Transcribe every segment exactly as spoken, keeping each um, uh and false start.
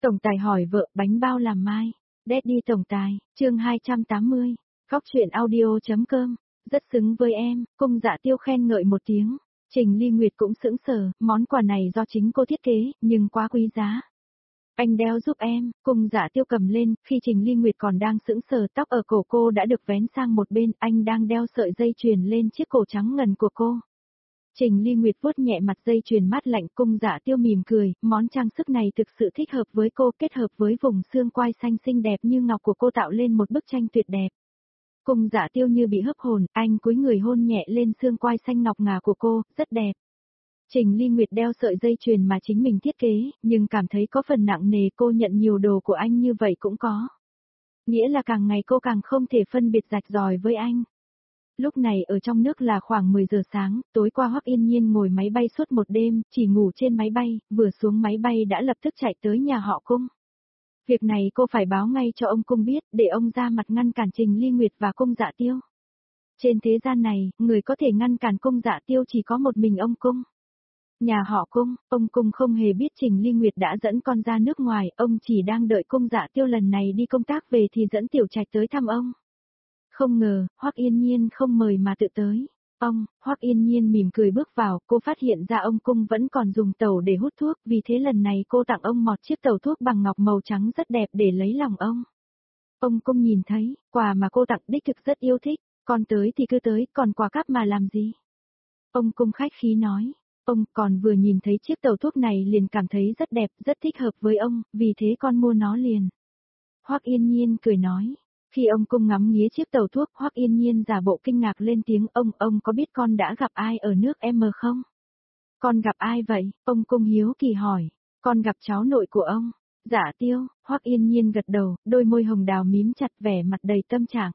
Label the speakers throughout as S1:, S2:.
S1: Tổng tài hỏi vợ bánh bao làm mai. Daddy tổng tài, chương hai trăm tám mươi. Góc chuyện audio.com. Rất xứng với em, Cung Dạ Tiêu khen ngợi một tiếng. Trình Ly Nguyệt cũng sững sờ, món quà này do chính cô thiết kế, nhưng quá quý giá. Anh đeo giúp em, Cung Dạ Tiêu cầm lên, khi Trình Ly Nguyệt còn đang sững sờ, tóc ở cổ cô đã được vén sang một bên, anh đang đeo sợi dây chuyền lên chiếc cổ trắng ngần của cô. Trình Ly Nguyệt vuốt nhẹ mặt dây chuyền mát lạnh, Cung Dạ Tiêu mỉm cười, món trang sức này thực sự thích hợp với cô, kết hợp với vùng xương quai xanh xinh đẹp như ngọc của cô tạo lên một bức tranh tuyệt đẹp. Cung Dạ Tiêu như bị hấp hồn, anh cúi người hôn nhẹ lên xương quai xanh ngọc ngà của cô, rất đẹp. Trình Ly Nguyệt đeo sợi dây chuyền mà chính mình thiết kế, nhưng cảm thấy có phần nặng nề, cô nhận nhiều đồ của anh như vậy cũng có. Nghĩa là càng ngày cô càng không thể phân biệt rạch ròi với anh. Lúc này ở trong nước là khoảng mười giờ sáng, tối qua Hoắc Yên Nhiên ngồi máy bay suốt một đêm, chỉ ngủ trên máy bay, vừa xuống máy bay đã lập tức chạy tới nhà họ Cung. Việc này cô phải báo ngay cho ông Cung biết, để ông ra mặt ngăn cản Trình Ly Nguyệt và Cung Dạ Tiêu. Trên thế gian này, người có thể ngăn cản Cung Dạ Tiêu chỉ có một mình ông Cung. Nhà họ Cung, ông Cung không hề biết Trình Ly Nguyệt đã dẫn con ra nước ngoài, ông chỉ đang đợi Cung Dạ Tiêu lần này đi công tác về thì dẫn Tiểu Trạch tới thăm ông. Không ngờ, Hoắc Yên Nhiên không mời mà tự tới. Ông, Hoắc Yên Nhiên mỉm cười bước vào, cô phát hiện ra ông Cung vẫn còn dùng tẩu để hút thuốc, vì thế lần này cô tặng ông một chiếc tẩu thuốc bằng ngọc màu trắng rất đẹp để lấy lòng ông. Ông Cung nhìn thấy, quà mà cô tặng đích thực rất yêu thích, còn tới thì cứ tới, còn quà cáp mà làm gì? Ông Cung khách khí nói, ông còn vừa nhìn thấy chiếc tẩu thuốc này liền cảm thấy rất đẹp, rất thích hợp với ông, vì thế con mua nó liền. Hoắc Yên Nhiên cười nói. Khi ông Cung ngắm nghía chiếc tàu thuốc, Hoắc Yên Nhiên giả bộ kinh ngạc lên tiếng, ông, ông có biết con đã gặp ai ở nước M không? Con gặp ai vậy? Ông Cung hiếu kỳ hỏi. Con gặp cháu nội của ông. Dạ Tiêu, Hoắc Yên Nhiên gật đầu, đôi môi hồng đào mím chặt, vẻ mặt đầy tâm trạng.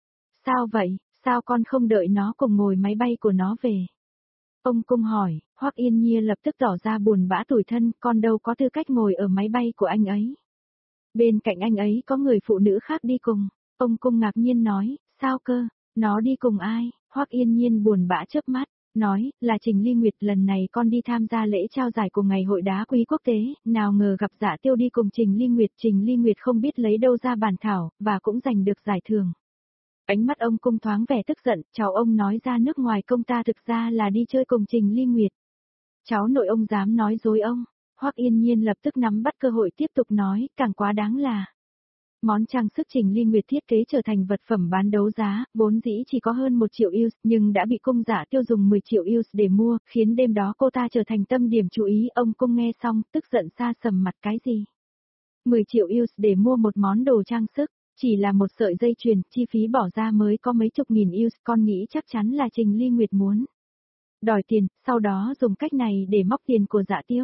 S1: Sao vậy, sao con không đợi nó cùng ngồi máy bay của nó về? Ông Cung hỏi, Hoắc Yên Nhiên lập tức tỏ ra buồn bã tủi thân, con đâu có tư cách ngồi ở máy bay của anh ấy. Bên cạnh anh ấy có người phụ nữ khác đi cùng. Ông Cung ngạc nhiên nói, sao cơ, nó đi cùng ai? Hoắc Yên Nhiên buồn bã chớp mắt, nói, là Trình Ly Nguyệt, lần này con đi tham gia lễ trao giải của ngày hội đá quý quốc tế, nào ngờ gặp Dạ Tiêu đi cùng Trình Ly Nguyệt, Trình Ly Nguyệt không biết lấy đâu ra bản thảo, và cũng giành được giải thưởng. Ánh mắt ông Cung thoáng vẻ tức giận, cháu ông nói ra nước ngoài công ta thực ra là đi chơi cùng Trình Ly Nguyệt. Cháu nội ông dám nói dối ông. Hoắc Yên Nhiên lập tức nắm bắt cơ hội tiếp tục nói, càng quá đáng là. Món trang sức Trình Ly Nguyệt thiết kế trở thành vật phẩm bán đấu giá, vốn dĩ chỉ có hơn một triệu euro, nhưng đã bị Cung Dạ Tiêu dùng mười triệu euro để mua, khiến đêm đó cô ta trở thành tâm điểm chú ý. Ông Cung nghe xong, tức giận sa sầm mặt, cái gì? mười triệu euro để mua một món đồ trang sức, chỉ là một sợi dây chuyền, chi phí bỏ ra mới có mấy chục nghìn euro, con nghĩ chắc chắn là Trình Ly Nguyệt muốn đòi tiền, sau đó dùng cách này để móc tiền của Dạ Tiêu.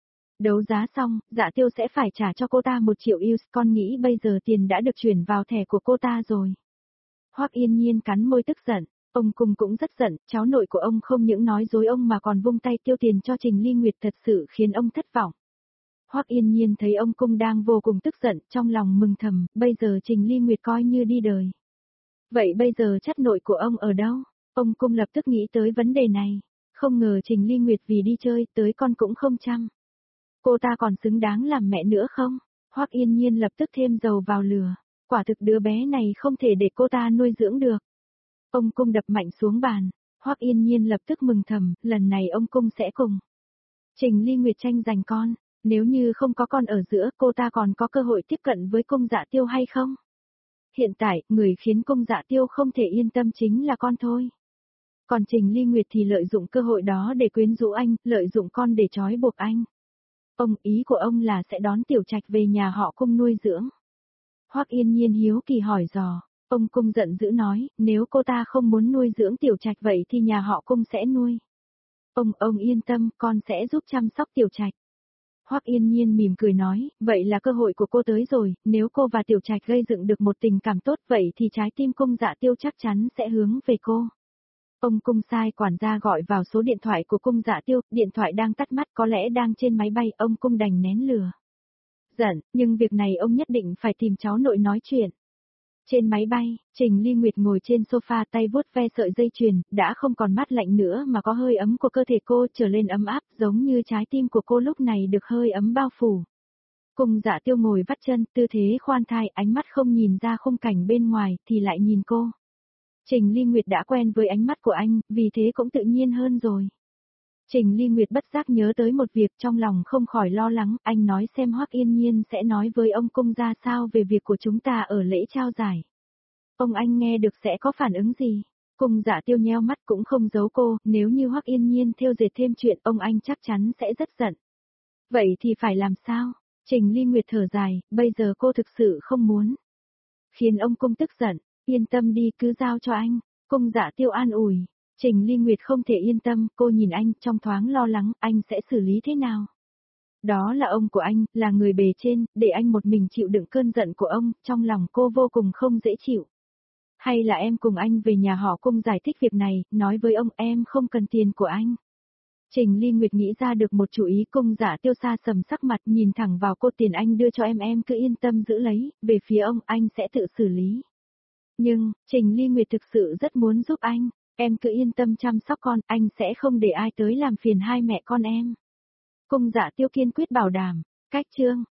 S1: Đấu giá xong, Dạ Tiêu sẽ phải trả cho cô ta một triệu euro, con nghĩ bây giờ tiền đã được chuyển vào thẻ của cô ta rồi. Hoắc Yên Nhiên cắn môi tức giận, ông Cung cũng rất giận, cháu nội của ông không những nói dối ông mà còn vung tay tiêu tiền cho Trình Ly Nguyệt, thật sự khiến ông thất vọng. Hoắc Yên Nhiên thấy ông Cung đang vô cùng tức giận, trong lòng mừng thầm, bây giờ Trình Ly Nguyệt coi như đi đời. Vậy bây giờ chất nội của ông ở đâu? Ông Cung lập tức nghĩ tới vấn đề này, không ngờ Trình Ly Nguyệt vì đi chơi tới con cũng không chăm. Cô ta còn xứng đáng làm mẹ nữa không? Hoắc Yên Nhiên lập tức thêm dầu vào lửa. Quả thực đứa bé này không thể để cô ta nuôi dưỡng được. Ông Cung đập mạnh xuống bàn. Hoắc Yên Nhiên lập tức mừng thầm, lần này ông Cung sẽ cùng Trình Ly Nguyệt tranh giành con. Nếu như không có con ở giữa, cô ta còn có cơ hội tiếp cận với Cung Dạ Tiêu hay không? Hiện tại, người khiến Cung Dạ Tiêu không thể yên tâm chính là con thôi. Còn Trình Ly Nguyệt thì lợi dụng cơ hội đó để quyến rũ anh, lợi dụng con để trói buộc anh. Ông, ý của ông là sẽ đón Tiểu Trạch về nhà họ Cung nuôi dưỡng. Hoắc Yên Nhiên hiếu kỳ hỏi dò, ông Cung giận dữ nói, nếu cô ta không muốn nuôi dưỡng Tiểu Trạch vậy thì nhà họ Cung sẽ nuôi. Ông, ông yên tâm, con sẽ giúp chăm sóc Tiểu Trạch. Hoắc Yên Nhiên mỉm cười nói, vậy là cơ hội của cô tới rồi, nếu cô và Tiểu Trạch gây dựng được một tình cảm tốt vậy thì trái tim Cung Dạ Tiêu chắc chắn sẽ hướng về cô. Ông Cung sai quản gia gọi vào số điện thoại của Cung Dạ Tiêu, điện thoại đang tắt mắt, có lẽ đang trên máy bay, ông Cung đành nén lửa giận, nhưng việc này ông nhất định phải tìm cháu nội nói chuyện. Trên máy bay, Trình Ly Nguyệt ngồi trên sofa, tay vuốt ve sợi dây chuyền, đã không còn mát lạnh nữa mà có hơi ấm của cơ thể cô trở lên ấm áp, giống như trái tim của cô lúc này được hơi ấm bao phủ. Cung Dạ Tiêu ngồi vắt chân, tư thế khoan thai, ánh mắt không nhìn ra khung cảnh bên ngoài, thì lại nhìn cô. Trình Ly Nguyệt đã quen với ánh mắt của anh, vì thế cũng tự nhiên hơn rồi. Trình Ly Nguyệt bất giác nhớ tới một việc, trong lòng không khỏi lo lắng, anh nói xem Hoắc Yên Nhiên sẽ nói với ông Cung ra sao về việc của chúng ta ở lễ trao giải. Ông anh nghe được sẽ có phản ứng gì? Cung Dạ Tiêu nheo mắt cũng không giấu cô, nếu như Hoắc Yên Nhiên thêu dệt thêm chuyện, ông anh chắc chắn sẽ rất giận. Vậy thì phải làm sao? Trình Ly Nguyệt thở dài, bây giờ cô thực sự không muốn khiến ông Cung tức giận, yên tâm đi, cứ giao cho anh. Cung Dạ Tiêu an ủi. Trình Ly Nguyệt không thể yên tâm, cô nhìn anh, trong thoáng lo lắng, anh sẽ xử lý thế nào? Đó là ông của anh, là người bề trên, để anh một mình chịu đựng cơn giận của ông, trong lòng cô vô cùng không dễ chịu. Hay là em cùng anh về nhà họ Cung giải thích việc này, nói với ông em không cần tiền của anh. Trình Ly Nguyệt nghĩ ra được một chủ ý. Cung Dạ Tiêu xa sầm sắc mặt, nhìn thẳng vào cô, tiền anh đưa cho em em cứ yên tâm giữ lấy, về phía ông anh sẽ tự xử lý. Nhưng, Trình Ly Nguyệt thực sự rất muốn giúp anh, em cứ yên tâm chăm sóc con, anh sẽ không để ai tới làm phiền hai mẹ con em. Cung Dạ Tiêu kiên quyết bảo đảm. Cách chương